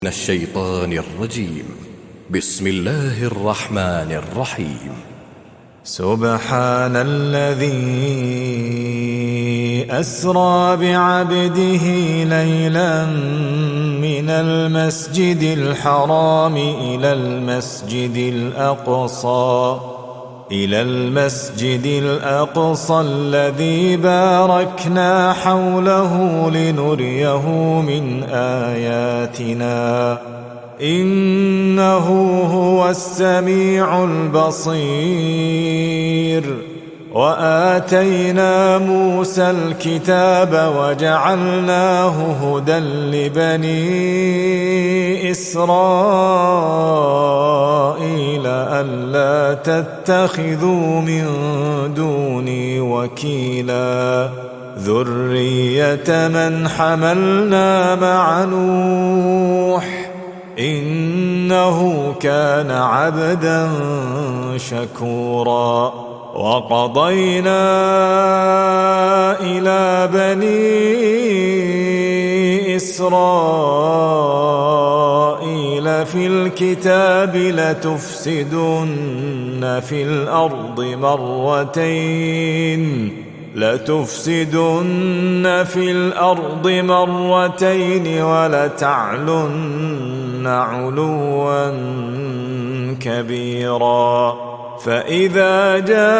من الشيطان الرجيم. بسم الله الرحمن الرحيم. سبحان الذي أسرى بعبده ليلا من المسجد الحرام إلى المسجد الأقصى الذي باركنا حوله لنريه من آياتنا إنه هو السميع البصير. وآتينا موسى الكتاب وجعلناه هدى لبني إسرائيل ألا تتخذوا من دوني وكيلا ذرية من حملنا مع نوح إنه كان عبدا شكورا. وقضينا إلى بني إسرائيل في الكتاب لتفسدن في الأرض مرتين ولتعلن علوا كبيرا. فإذا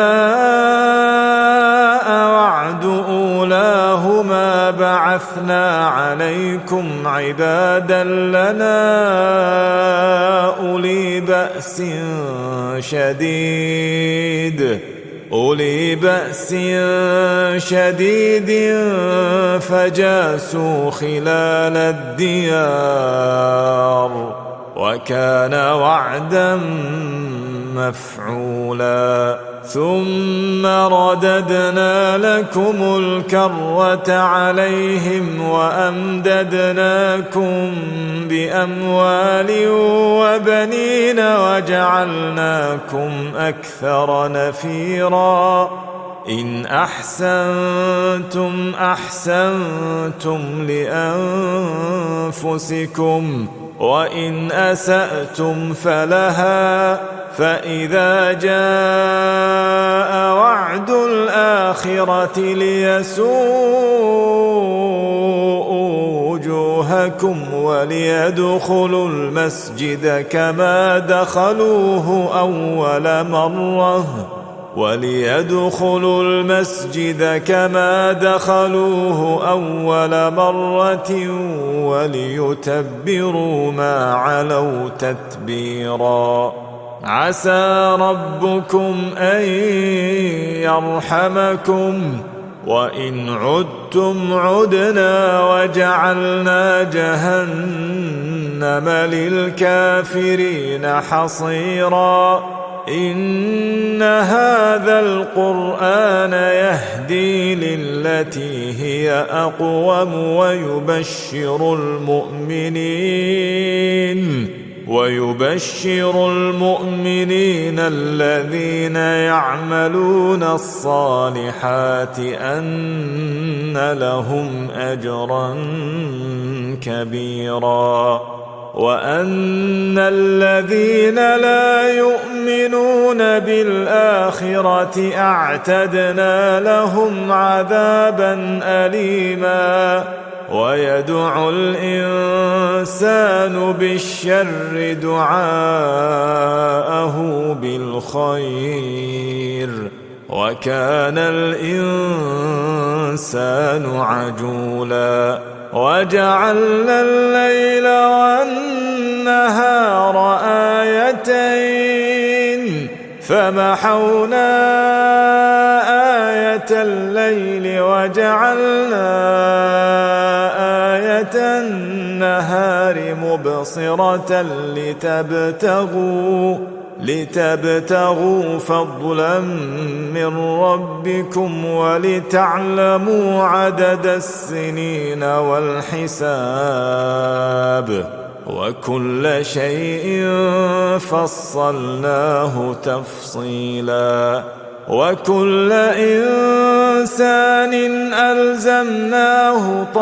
جاء وعد أولاهما بعثنا عليكم عبادا لنا أولي بأس شديد فجاسوا خلال الديار وكان وعدا مفعولا. ثم رددنا لكم الكرة عليهم وأمددناكم بأموال وبنين وجعلناكم أكثر نفيرا. إن أحسنتم أحسنتم لأنفسكم وإن أسأتم فلها. فإذا جاء وعد الآخرة ليسوءوا وجوهكم وليدخلوا المسجد كما دخلوه أول مرة وليتبروا ما علوا تتبيرا. عسى ربكم أن يرحمكم وإن عدتم عدنا وجعلنا جهنم للكافرين حصيرا. إن هذا القرآن يهدي للتي هي أقوم ويبشر المؤمنين الذين يعملون الصالحات أن لهم أجرا كبيرا. وأن الذين لا يؤمنون بالآخرة أعتدنا لهم عذابا أليما. ويدعو الإنسان بالشر دعاءه بالخير وكان الإنسان عجولا. وجعلنا الليل والنهار آيتين فمحونا آية الليل وجعلنا آية النهار مبصرة لتبتغوا فضلا من ربكم ولتعلموا عدد السنين والحساب وكل شيء فصلناه تفصيلا. وكل إنسان إنسان ألزمناه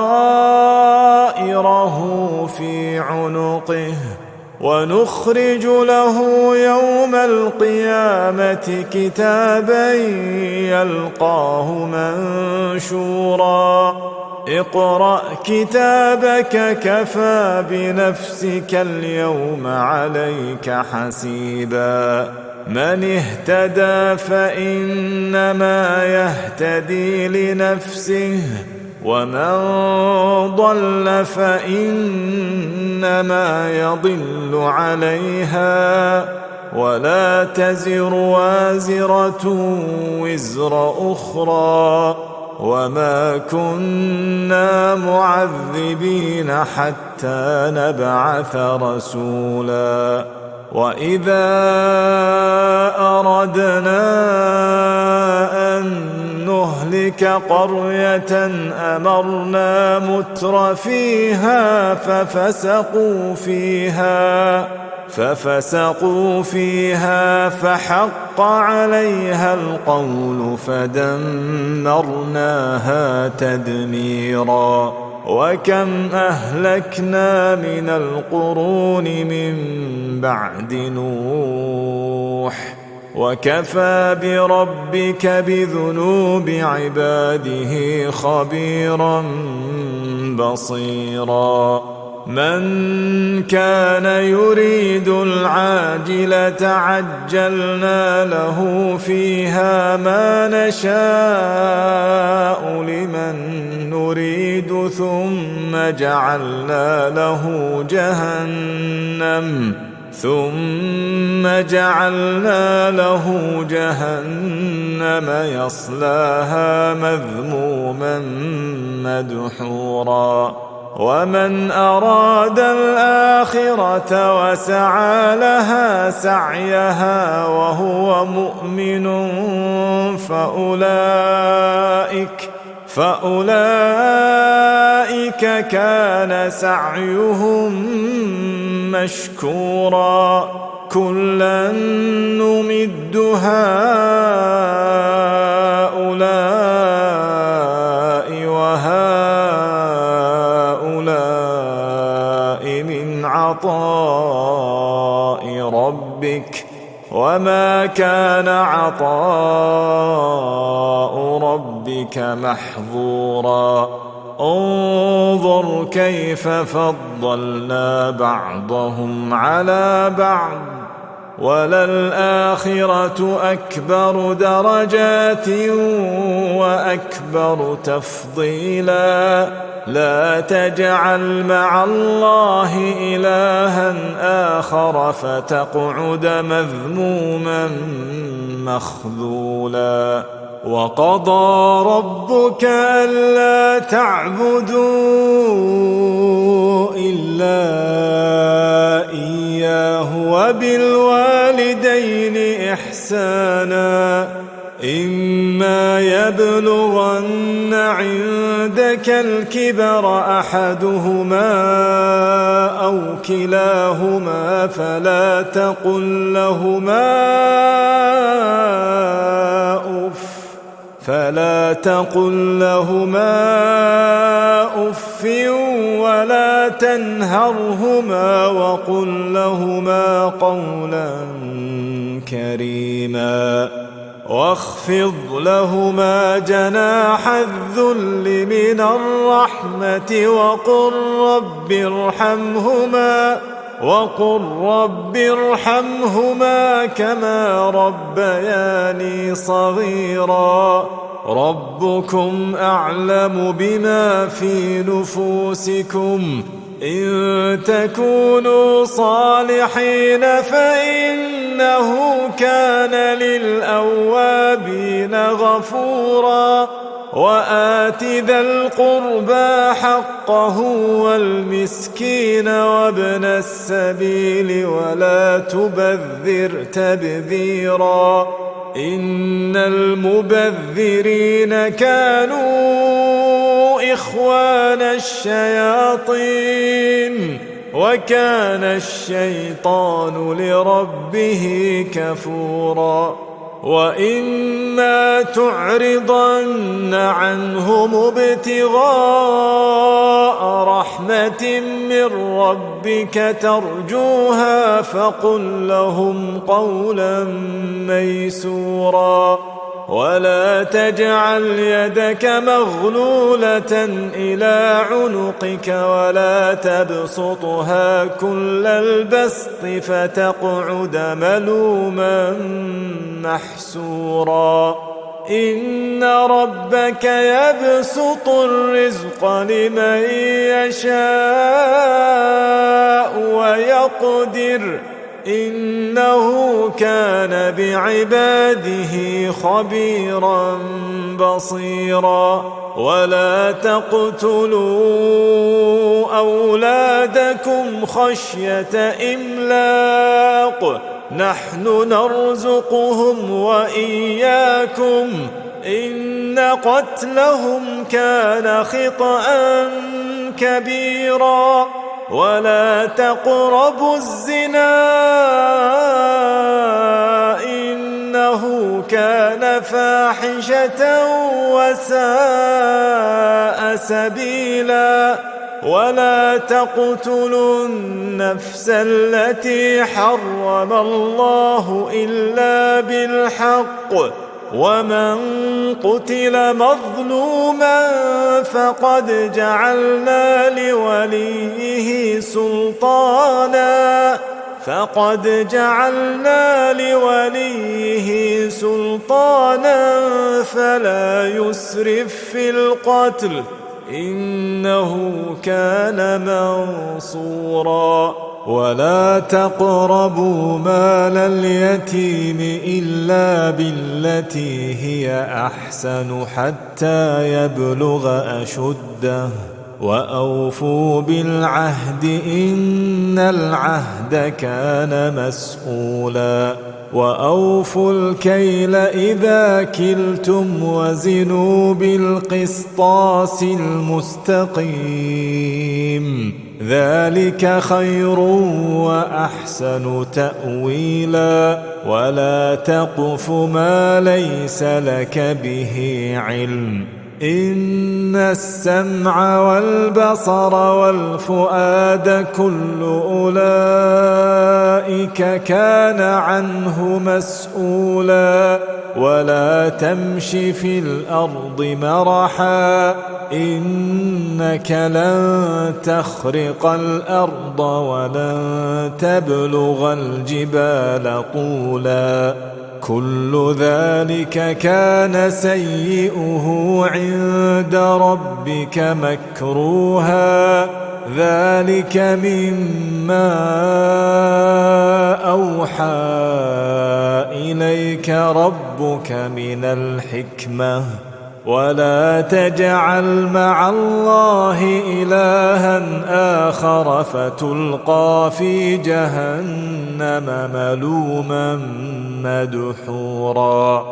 طائره في عنقه ونخرج له يوم القيامة كتابا يلقاه منشورا اقرأ كتابك كفى بنفسك اليوم عليك حسيبا من اهتدى فإنما يهتدي لنفسه ومن ضل فإنما يضل عليها ولا تزر وازرة وزر أخرى وما كنا معذبين حتى نبعث رسولا وإذا أردنا أن نهلك قرية أمرنا متر فيها ففسقوا فيها فحق عليها القول فدمرناها تدميرا وكم أهلكنا من القرون من بعد نوح وكفى بربك بذنوب عباده خبيرا بصيرا من كان يريد العاجلة عجلنا له فيها ما نشاء لمن نريد ثم جعلنا له جهنم يصلاها مذموما مدحورا ومن أراد الآخرة وسعى لها سعيها وهو مؤمن فأولئك كان سعيهم مشكورا كلا نمد هؤلاء وهؤلاء من عطاء ربك وما كان عطاء ربك محظورا انظر كيف فضلنا بعضهم على بعض وللآخرة أكبر درجات وأكبر تفضيلا لا تجعل مع الله إلها آخر فتقعد مذموما مخذولا وقضى ربك ألا تعبدوا إلا إياه وبالوالدين إحسانا إما يبلغن عندك الكبر أحدهما أو كلاهما فلا تقل لهما أف ولا تنهرهما وقل لهما قولا كريما واخفض لهما جناح الذل من الرحمة وقل رب ارحمهما كما ربياني صغيرا ربكم أعلم بما في نفوسكم إن تكونوا صالحين فإنه كان للأوابين غفورا وآت ذا القربى حقه والمسكين وابن السبيل ولا تبذر تبذيرا إن المبذرين كانوا إخوان الشياطين وكان الشيطان لربه كفورا وإما تعرضن عنهم ابتغاء رحمة من ربك ترجوها فقل لهم قولا ميسورا ولا تجعل يدك مغلولة إلى عنقك ولا تبسطها كل البسط فتقعد ملوما محسورا إن ربك يبسط الرزق لمن يشاء ويقدر إنه كان بعباده خبيرا بصيرا ولا تقتلوا أولادكم خشية إملاق نحن نرزقهم وإياكم إن قتلهم كان خطأ كبيرا ولا تقربوا الزنا إنه كان فاحشة وساء سبيلا ولا تقتلوا النفس التي حرم الله إلا بالحق ومن قتل مظلوما فقد جعلنا لوليه سلطانا فلا يسرف في القتل إنه كان منصورا ولا تقربوا مال اليتيم إلا بالتي هي أحسن حتى يبلغ أشده وأوفوا بالعهد إن العهد كان مسؤولا وأوفوا الكيل إذا كلتم وزنوا بالقسطاس المستقيم ذلك خير وأحسن تأويلا ولا تقف ما ليس لك به علم إن السمع والبصر والفؤاد كل أولئك كان عنه مسؤولا ولا تمش في الأرض مرحا إنك لن تخرق الأرض ولن تبلغ الجبال طولا كل ذلك كان سيئه عند ربك مكروها ذلك مما أوحى إليك ربك من الحكمة ولا تجعل مع الله إلها آخر فتلقى في جهنم ملوما مدحورا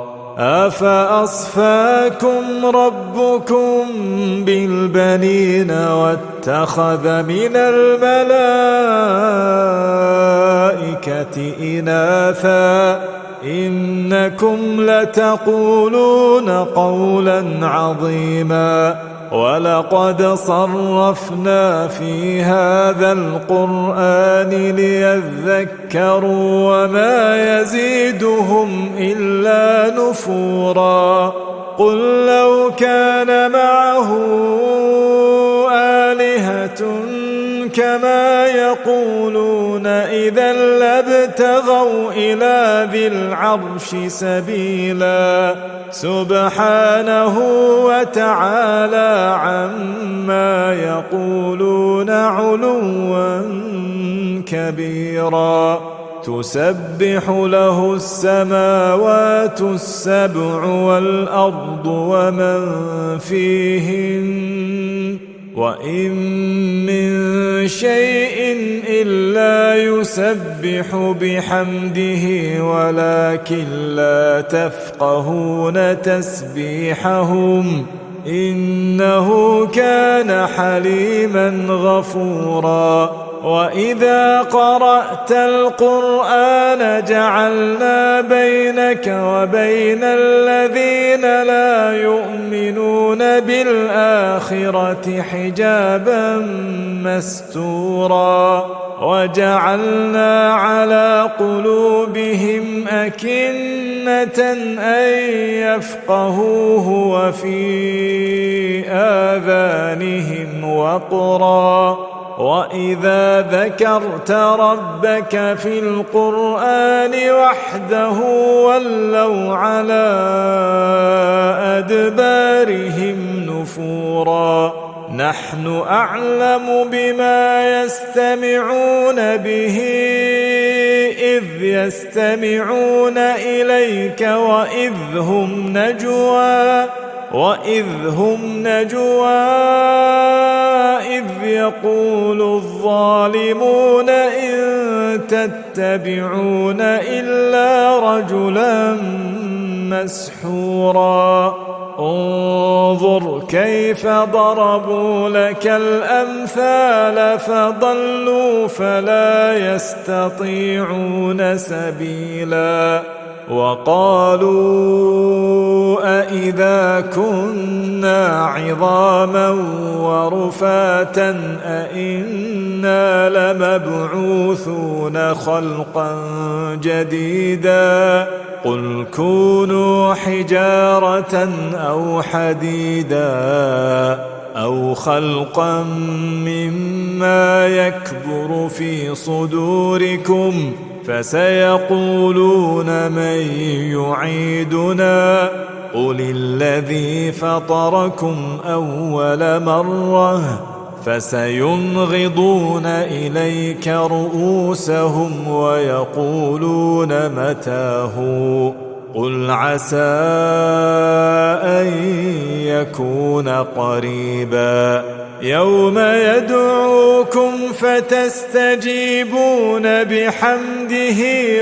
أفأصفاكم ربكم بالبنين واتخذ من الملائكة إناثا إنكم لتقولون قولا عظيما ولقد صرفنا في هذا القرآن ليذكروا وما يزيدهم إلا نفورا قل لو كان معه آلهة كما يقولون إذا لابتغوا إلى ذي العرش سبيلا سبحانه وتعالى عما يقولون علوا كبيرا تسبح له السماوات السبع والأرض ومن فيهن وإن من شيء إلا يسبح بحمده ولكن لا تفقهون تسبيحهم إنه كان حليما غفورا وإذا قرأت القرآن جعلنا بينك وبين الذين لا يؤمنون بالآخرة حجابا مستورا وجعلنا على قلوبهم أكنة أن يفقهوه وفي آذانهم وقرا وإذا ذكرت ربك في القرآن وحده ولوا على أدبارهم نفورا نحن أعلم بما يستمعون به إذ يستمعون إليك وإذ هم نجوى إذ يقول الظالمون إن تتبعون إلا رجلا مسحورا انظر كيف ضربوا لك الأمثال فضلوا فلا يستطيعون سبيلا وقالوا أإذا كنا عظاما ورفاتا أإنا لمبعوثون خلقا جديدا قل كونوا حجارة أو حديدا أو خلقا مما يكبر في صدوركم فسيقولون من يعيدنا قل الذي فطركم أول مرة فسينغضون إليك رؤوسهم ويقولون متاه قل عسى أن يكون قريبا يوم يدعوكم فتستجيبون بحمده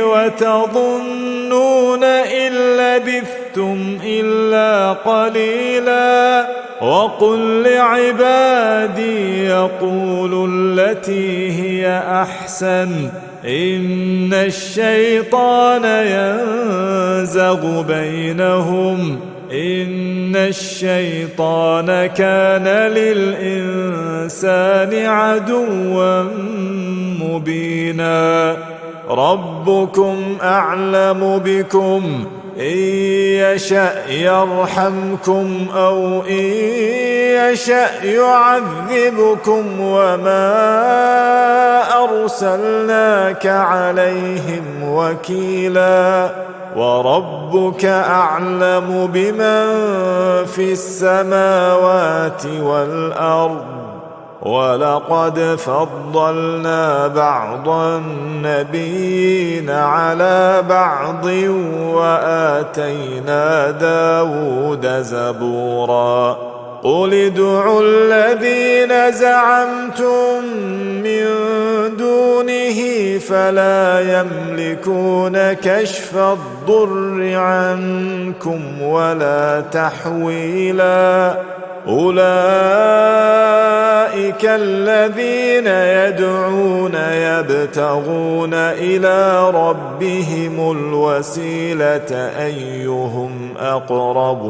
وتظنون إن لبثتم إلا قليلا وقل لعبادي يقولوا التي هي أحسن إن الشيطان ينزغ بينهم إن الشيطان كان للإنسان عدوا مبينا ربكم أعلم بكم إن يشأ يرحمكم أو إن يشأ يعذبكم وما أرسلناك عليهم وكيلا وربك أعلم بمن في السماوات والأرض ولقد فضلنا بعض النبيين على بعض وآتينا داود زبورا قل ادعوا الذين زعمتم من دونه فلا يملكون كشف الضر عنكم ولا تحويلا أولئك الذين يدعون يبتغون إلى ربهم الوسيلة أيهم أقرب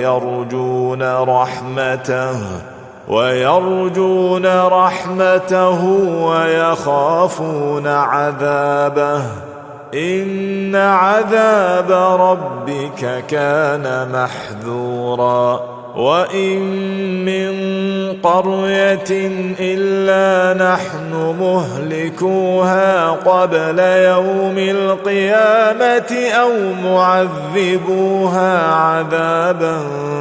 ويرجون رحمته ويخافون عذابه إن عذاب ربك كان محذورا وإن من قرية إلا نحن مهلكوها قبل يوم القيامة أو معذبوها عذابا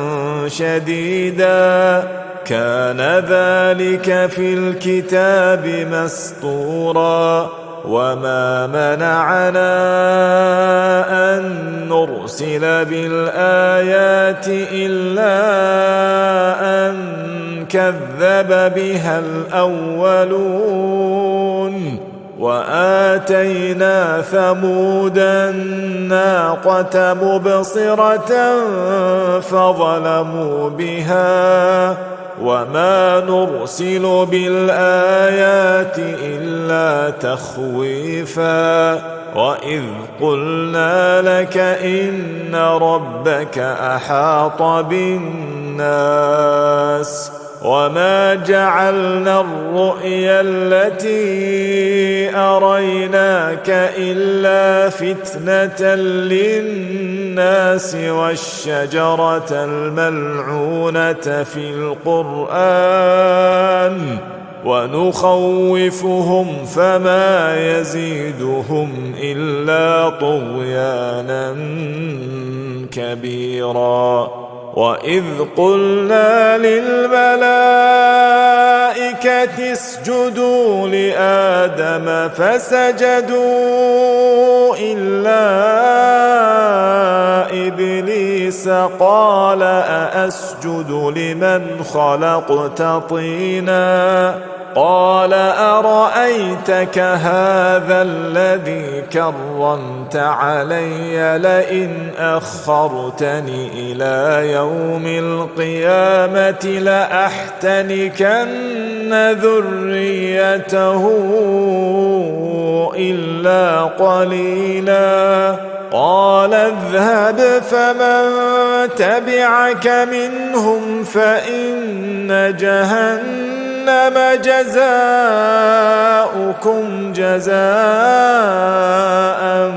شديدا كان ذلك في الكتاب مسطورا وما منعنا أن نرسل بالآيات إلا أن كذب بها الأولون وآتينا ثمود الناقة مبصرة فظلموا بها وما نرسل بالآيات إلا تخويفا وإذ قلنا لك إن ربك أحاط بالناس وما جعلنا الرؤيا التي أريناك إلا فتنة للناس والشجرة الملعونة في القرآن ونخوفهم فما يزيدهم إلا طغيانا كبيرا وإذ قلنا للملائكة اسجدوا لآدم فسجدوا إلا إبليس قال أأسجد لمن خلقت طينا قال أرأيتك هذا الذي كرمت علي لئن أخرتني إلى يوم القيامة لأحتنكن ذريته إلا قليلا قال اذهب فمن تبعك منهم فإن جهنم جزاؤكم جزاء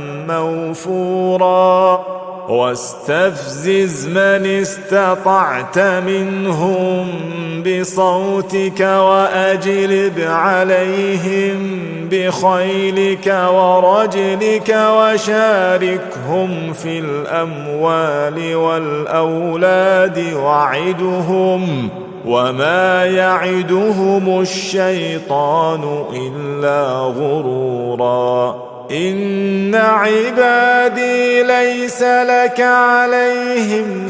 موفورا واستفزز من استطعت منهم بصوتك وأجلب عليهم بخيلك ورجلك وشاركهم في الأموال والأولاد وعدهم وما يعدهم الشيطان إلا غرورا إن عبادي ليس لك عليهم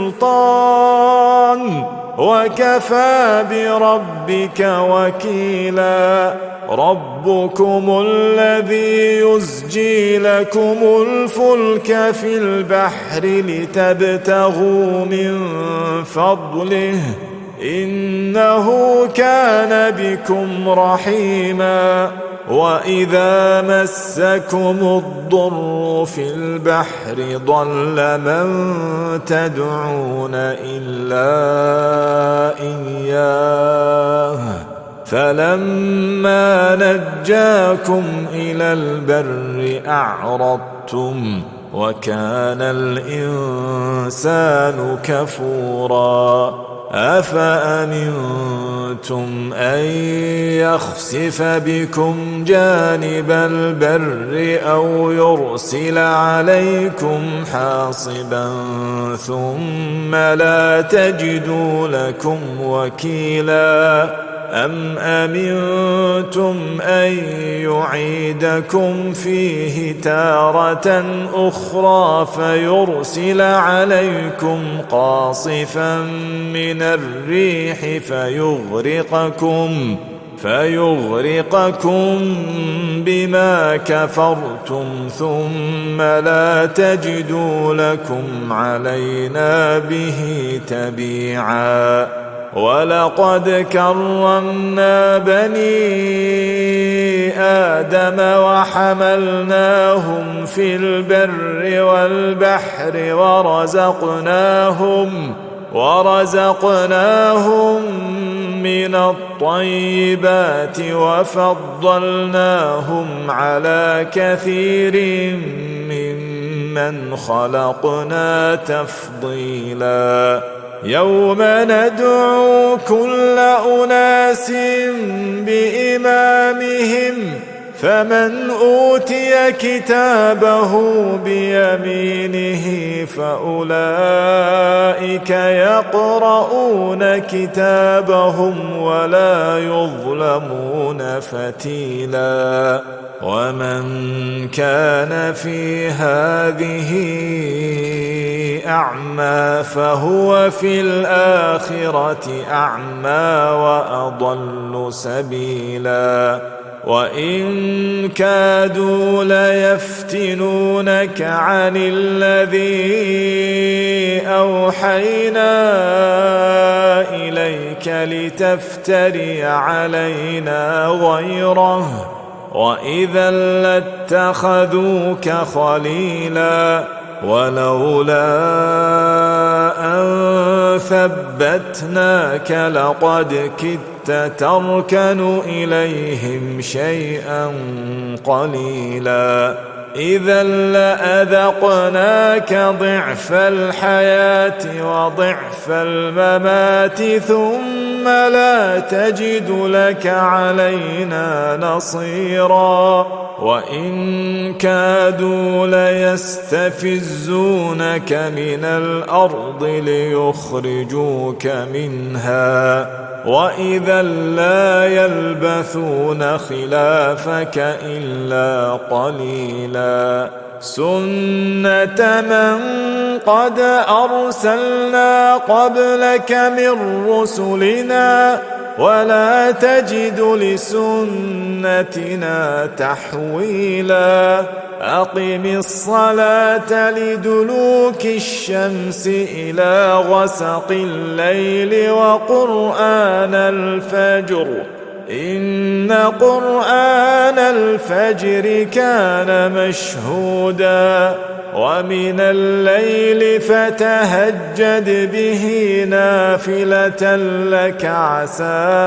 سلطان وكفى بربك وكيلا ربكم الذي يزجي لكم الفلك في البحر لتبتغوا من فضله إنه كان بكم رحيما وإذا مسكم الضر في البحر ضل من تدعون إلا إياه فلما نجاكم إلى البر أعرضتم وكان الإنسان كفورا أفأمنتم أن يخسف بكم جانب البر أو يرسل عليكم حاصبا ثم لا تجدوا لكم وكيلا أم أمنتم أن يعيدكم فيه تارة أخرى فيرسل عليكم قاصفا من الريح فيغرقكم بما كفرتم ثم لا تجدوا لكم علينا به تبيعا ولقد كرمنا بني آدم وحملناهم في البر والبحر ورزقناهم من الطيبات وفضلناهم على كثير ممن خلقنا تفضيلا يوم ندعو كل أناس بإمامهم فمن أوتي كتابه بيمينه فأولئك يقرؤون كتابهم ولا يظلمون فتيلا ومن كان في هذه أعمى فهو في الآخرة أعمى وأضل سبيلا وإن كادوا ليفتنونك عن الذي أوحينا إليك لتفتري علينا غيره وإذا لاتخذوك خليلا ولولا أن ثبتناك لقد كدت تركن إليهم شيئا قليلا إذا لأذقناك ضعف الحياة وضعف الممات ثم لا تجد لك علينا نصيرا وإن كادوا ليستفزونك من الأرض ليخرجوك منها وإذا لا يلبثون خلافك إلا قليلا سنة من قد أرسلنا قبلك من رسلنا ولا تجد لسنتنا تحويلا أقم الصلاة لدلوك الشمس إلى غسق الليل وقرآن الفجر إن قرآن الفجر كان مشهودا ومن الليل فتهجد به نافلة لك عسى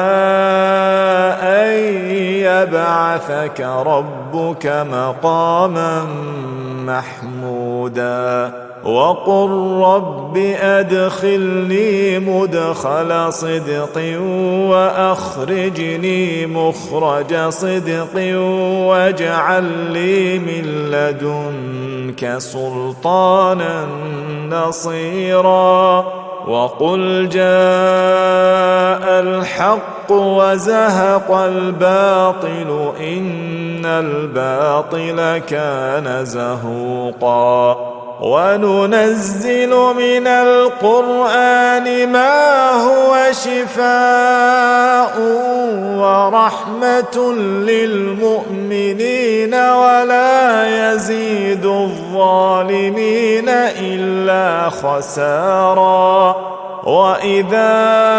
أن يبعثك ربك مقاما محمودا وقل رب أدخلني مدخل صدق وأخرجني مخرج صدق واجعل لي من لدنك سلطانا نصيرا وقل جاء الحق وزهق الباطل إن الباطل كان زهوقا وننزل من القرآن ما هو شفاء ورحمة للمؤمنين ولا يزيد الظالمين إلا خسارا وإذا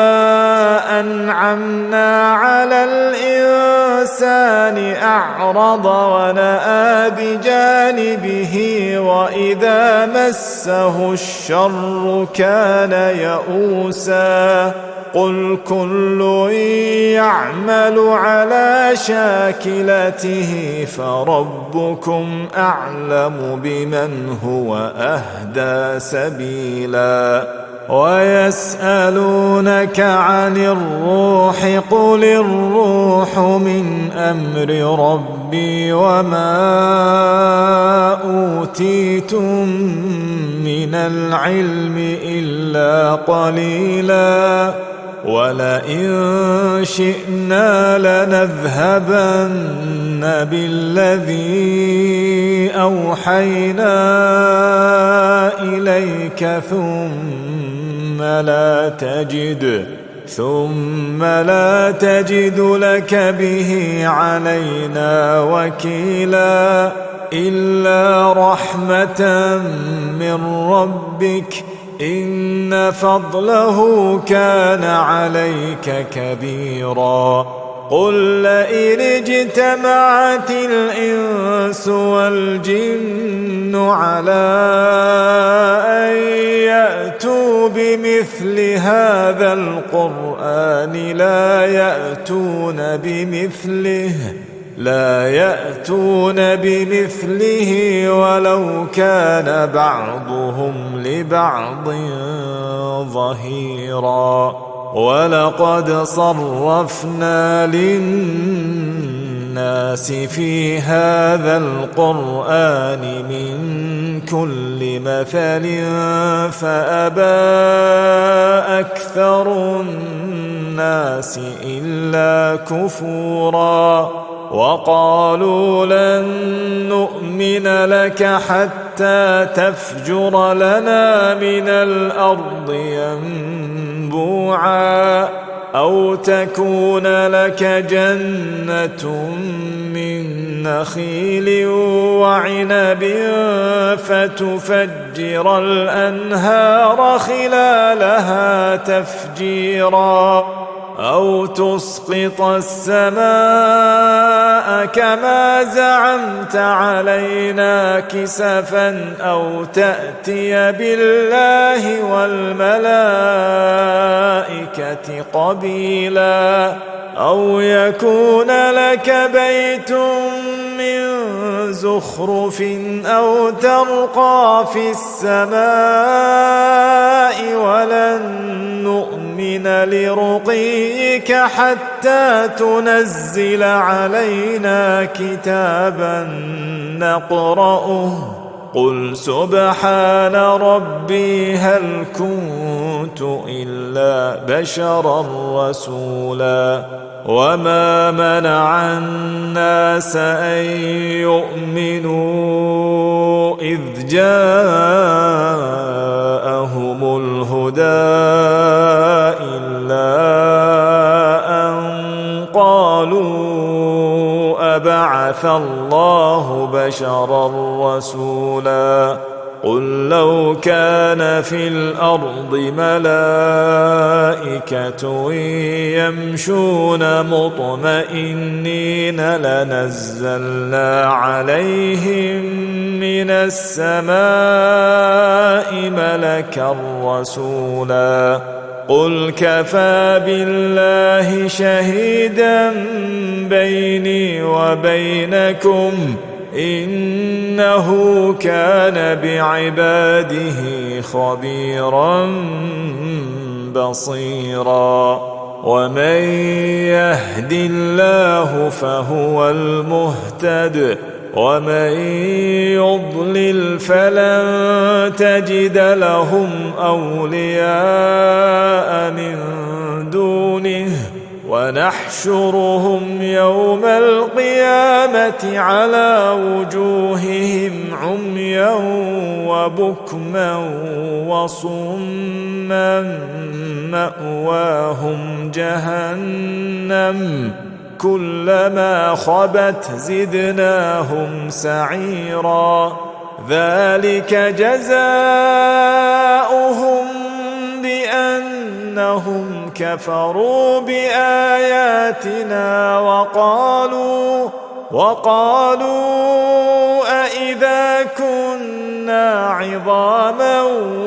أنعمنا على الإنسان أعرض ونأى بجانبه وإذا مسه الشر كان يئوسا قل كل يعمل على شاكلته فربكم أعلم بمن هو أهدى سبيلا ويسألونك عن الروح قل الروح من أمر ربي وما أوتيتم من العلم إلا قليلا ولئن شئنا لنذهبن بالذي أوحينا إليك ثم لا تجد لك به علينا وكيلا إلا رحمة من ربك إن فضله كان عليك كبيرا قل لئن اجتمعت الإنس والجن على أن يأتوا بمثل هذا القرآن لا يأتون بمثله ولو كان بعضهم لبعض ظهيرا ولقد صرفنا للناس في هذا القرآن من كل مثل فأبى أكثر الناس إلا كفورا وقالوا لن نؤمن لك حتى تفجر لنا من الأرض ينبوعا أو تكون لك جنة من نخيل وعنب فتفجر الأنهار خلالها تفجيرا أو تسقط السماء كما زعمت علينا كسفا أو تأتي بالله والملائكة قبيلا أو يكون لك بيت من زخرف أو ترقى في السماء ولن نؤمن لرقيك حتى تنزل علينا كتابا نقرأه قل سبحان ربي هل كنت إلا بشرا رسولا وما منع الناس أن يؤمنوا إذ جاءهم الهدى إلا أن قالوا أبعث الله بشرا رسولا قل لو كان في الأرض ملائكة يمشون مطمئنين لنزلنا عليهم من السماء ملكا رسولا قل كفى بالله شهيدا بيني وبينكم إنه كان بعباده خبيرا بصيرا ومن يهد الله فهو المهتد ومن يضلل فلن تجد لهم أولياء من دونه ونحشرهم يوم القيامة على وجوههم عميا وبكما وصما مأواهم جهنم كلما خبت زدناهم سعيرا ذلك جزاؤهم بأنهم كفروا بآياتنا وقالوا أإذا كنا عظاما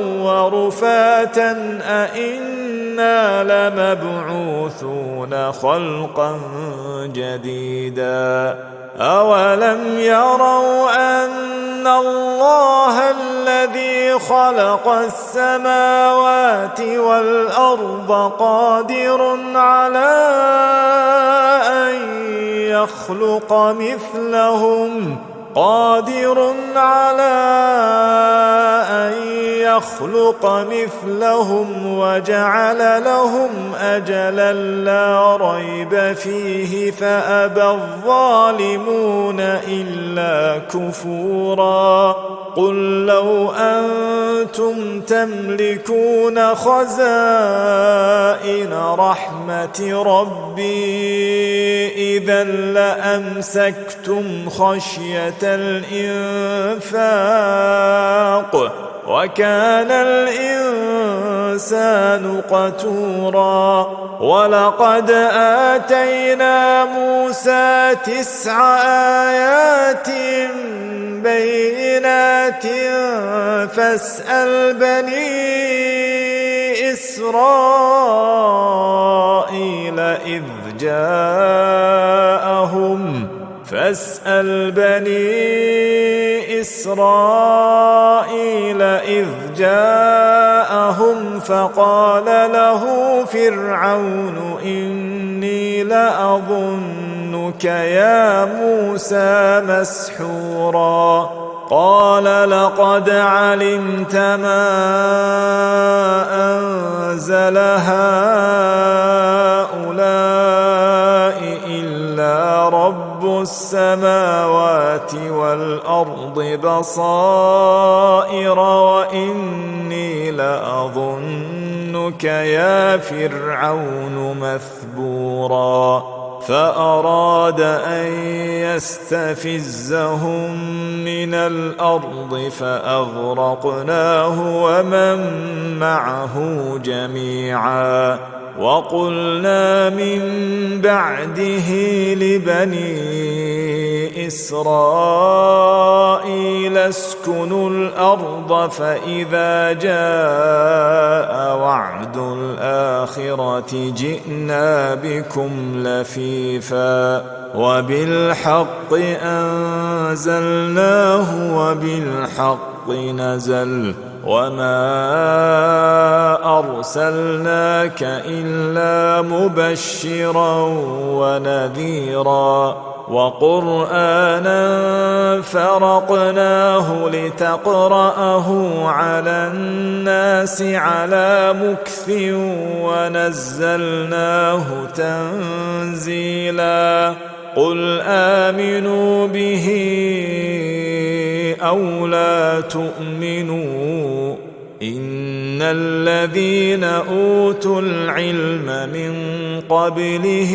ورفاتا أإنا لمبعوثون خلقا جديدا أولم يروا أن الله الذي خلق السماوات والأرض قادر على أن يخلق مثلهم وجعل لهم أجلا لا ريب فيه فأبى الظالمون إلا كفورا قل لو أنتم تملكون خزائن رحمة ربي إذا لأمسكتم خشية الإنفاق وكان الإنسان قتورا ولقد آتينا موسى 9 آيات بينات فاسأل بني إسرائيل إذ جاءهم فقال له فرعون إني لأظنك يا موسى مسحورا قال لقد علمت ما أنزل هؤلاء إلا رب رب السماوات والأرض بصائر وإني لأظنك يا فرعون مثبورا فأراد أن يستفزهم من الأرض فأغرقناه ومن معه جميعا وقلنا من بعده لبني إسرائيل اسكنوا الأرض فإذا جاء وعد الآخرة جئنا بكم لفيفا وبالحق أنزلناه وبالحق نزل وما أرسلناك إلا مبشرا ونذيرا وقرآنا فرقناه لتقرأه على الناس على مكث ونزلناه تنزيلا قل آمنوا به أو لا تؤمنوا إن الذين أوتوا العلم من قبله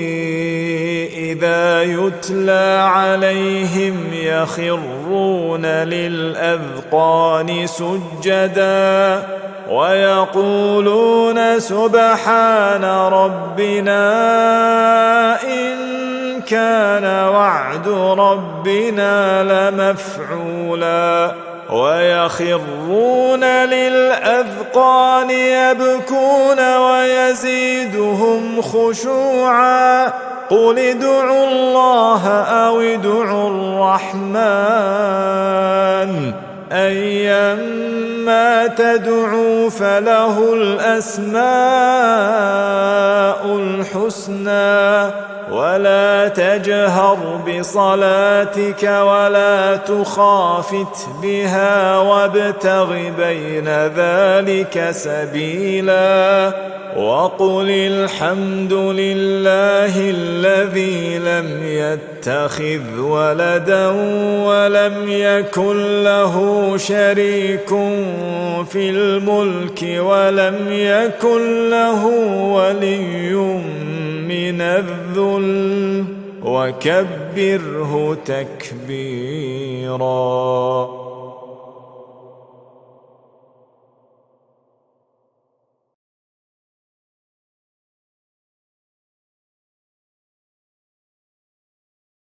إذا يتلى عليهم يخرون للأذقان سجدا ويقولون سبحان ربنا إن كان وعد ربنا لمفعولا ويخرون للأذقان يبكون ويزيدهم خشوعا قل ادعوا الله أو ادعوا الرحمن أيما تدعوا فله الأسماء الحسنى ولا تجهر بصلاتك ولا تخافت بها وابتغ بين ذلك سبيلا وقل الحمد لله الذي لم يتخذ ولدا ولم يكن له شريك في الملك ولم يكن له ولي من الذل وكبره تكبيرا.